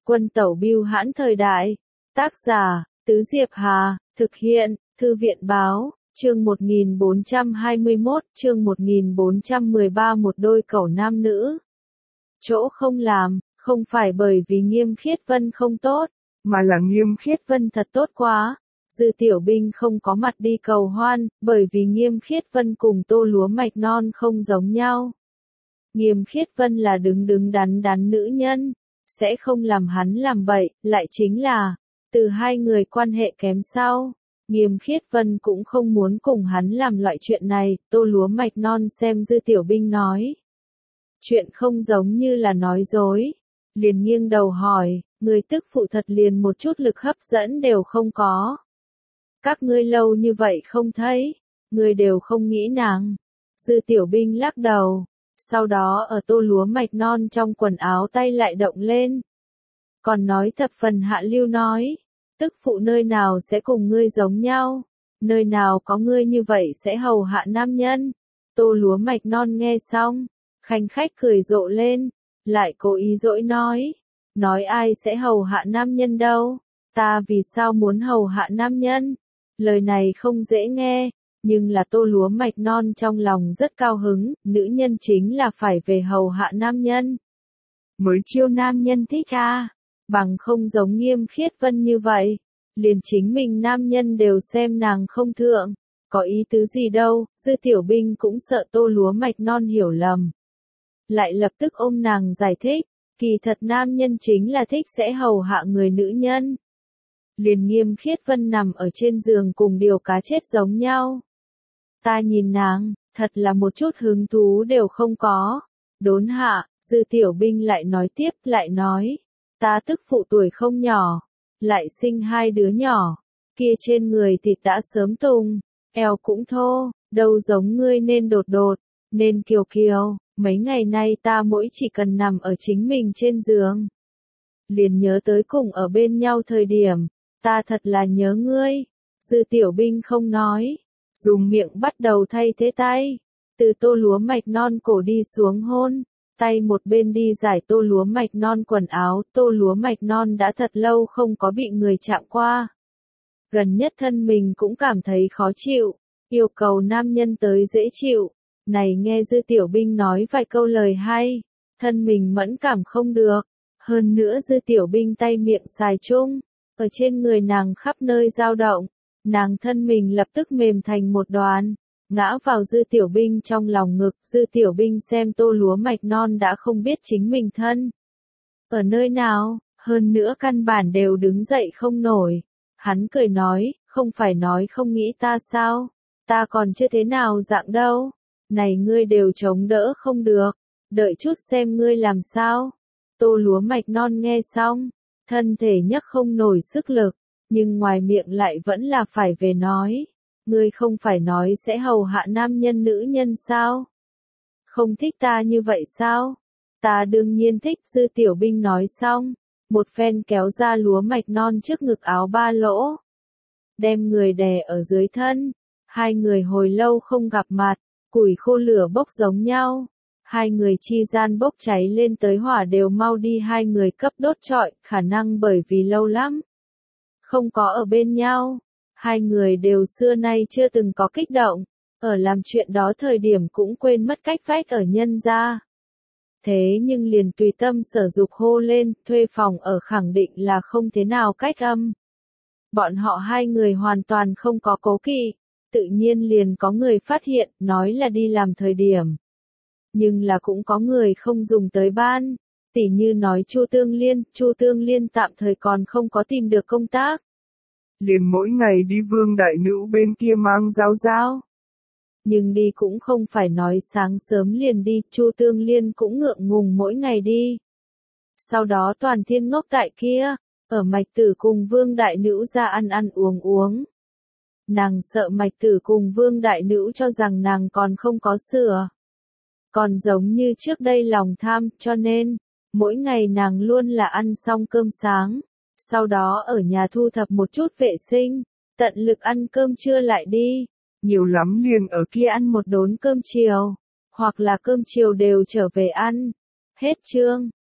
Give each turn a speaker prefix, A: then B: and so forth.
A: Quân tẩu bưu hãn thời đại. Tác giả, Tứ Diệp Hà, thực hiện, Thư viện báo, chương 1421, chương 1413 một đôi cẩu nam nữ. Chỗ không làm, không phải bởi vì Nghiêm Khiết Vân không tốt, mà là Nghiêm Khiết Vân thật tốt quá. Dư Tiểu Binh không có mặt đi cầu hoan, bởi vì Nghiêm Khiết Vân cùng Tô Lúa Mạch Non không giống nhau. Nghiêm Khiết Vân là đứng đắn đắn nữ nhân, sẽ không làm hắn làm bậy, lại chính là, từ hai người quan hệ kém sau. Nghiêm Khiết Vân cũng không muốn cùng hắn làm loại chuyện này, Tô Lúa Mạch Non xem Dư Tiểu Binh nói. Chuyện không giống như là nói dối. Liền nghiêng đầu hỏi, người tức phụ thật liền một chút lực hấp dẫn đều không có. Các ngươi lâu như vậy không thấy, người đều không nghĩ nàng. Dư Tiểu Binh lắc đầu, sau đó ở Tô Lúa Mạch Non trong quần áo tay lại động lên. Còn nói thập phần hạ lưu nói, tức phụ nơi nào sẽ cùng ngươi giống nhau, nơi nào có ngươi như vậy sẽ hầu hạ nam nhân. Tô Lúa Mạch Non nghe xong, khanh khách cười rộ lên, lại cố ý dỗi nói ai sẽ hầu hạ nam nhân đâu, ta vì sao muốn hầu hạ nam nhân. Lời này không dễ nghe, nhưng là Tô Lúa Mạch Non trong lòng rất cao hứng, nữ nhân chính là phải về hầu hạ nam nhân. Mới chiêu nam nhân thích bằng không giống Nghiêm Khiết Vân như vậy, liền chính mình nam nhân đều xem nàng không thượng, có ý tứ gì đâu. Dư Tiểu Binh cũng sợ Tô Lúa Mạch Non hiểu lầm. Lại lập tức ôm nàng giải thích, kỳ thật nam nhân chính là thích sẽ hầu hạ người nữ nhân. Liền Nghiêm Khiết Vân nằm ở trên giường cùng điều cá chết giống nhau. Ta nhìn nàng, thật là một chút hứng thú đều không có. Đốn hạ, Dư Tiểu Binh lại nói tiếp, lại nói, ta tức phụ tuổi không nhỏ, lại sinh hai đứa nhỏ, kia trên người thịt đã sớm tùng, eo cũng thô, đâu giống ngươi nên đột đột, nên kiều kiều. Mấy ngày nay ta mỗi chỉ cần nằm ở chính mình trên giường, liền nhớ tới cùng ở bên nhau thời điểm, ta thật là nhớ ngươi. Dư Tiểu Binh không nói, dùng miệng bắt đầu thay thế tay, từ Tô Lúa Mạch Non cổ đi xuống hôn, tay một bên đi giải Tô Lúa Mạch Non quần áo. Tô Lúa Mạch Non đã thật lâu không có bị người chạm qua, gần nhất thân mình cũng cảm thấy khó chịu, yêu cầu nam nhân tới dễ chịu. Này nghe Dư Tiểu Binh nói vài câu lời hay, thân mình mẫn cảm không được, hơn nữa Dư Tiểu Binh tay miệng xài chung, ở trên người nàng khắp nơi dao động, nàng thân mình lập tức mềm thành một đoàn, ngã vào Dư Tiểu Binh trong lòng ngực. Dư Tiểu Binh xem Tô Lúa Mạch Non đã không biết chính mình thân ở nơi nào, hơn nữa căn bản đều đứng dậy không nổi. Hắn cười nói, không phải nói không nghĩ ta sao, ta còn chưa thế nào dạng đâu. Này ngươi đều chống đỡ không được, đợi chút xem ngươi làm sao. Tô Lúa Mạch Non nghe xong, thân thể nhấc không nổi sức lực, nhưng ngoài miệng lại vẫn là phải về nói. Ngươi không phải nói sẽ hầu hạ nam nhân nữ nhân sao? Không thích ta như vậy sao? Ta đương nhiên thích. Dư Tiểu Binh nói xong, một phen kéo ra Lúa Mạch Non trước ngực áo ba lỗ, đem người đè ở dưới thân. Hai người hồi lâu không gặp mặt, củi khô lửa bốc giống nhau, hai người chi gian bốc cháy lên tới hỏa đều mau đi hai người cấp đốt trọi, khả năng bởi vì lâu lắm không có ở bên nhau, hai người đều xưa nay chưa từng có kích động, ở làm chuyện đó thời điểm cũng quên mất cách vách ở nhân gia. Thế nhưng liền tùy tâm sở dục hô lên, thuê phòng ở khẳng định là không thế nào cách âm. Bọn họ hai người hoàn toàn không có cố kỵ. Tự nhiên liền có người phát hiện, nói là đi làm thời điểm. Nhưng là cũng có người không dùng tới ban, tỉ như nói Chu Tương Liên tạm thời còn không có tìm được công tác.
B: Liền mỗi ngày đi Vương Đại Nữ bên kia mang dao.
A: Nhưng đi cũng không phải nói sáng sớm liền đi, Chu Tương Liên cũng ngượng ngùng mỗi ngày đi. Sau đó toàn thiên ngốc tại kia, ở Mạch Tử cùng Vương Đại Nữ ra ăn uống. Nàng sợ Mạch Tử cùng Vương Đại Nữ cho rằng nàng còn không có sửa. Còn giống như trước đây lòng tham, cho nên, mỗi ngày nàng luôn là ăn xong cơm sáng, sau đó ở nhà thu thập một chút vệ sinh, tận lực ăn cơm trưa lại đi.
B: Nhiều lắm liền ở kia
A: ăn một đốn cơm chiều, hoặc là cơm chiều đều trở về ăn. Hết chương.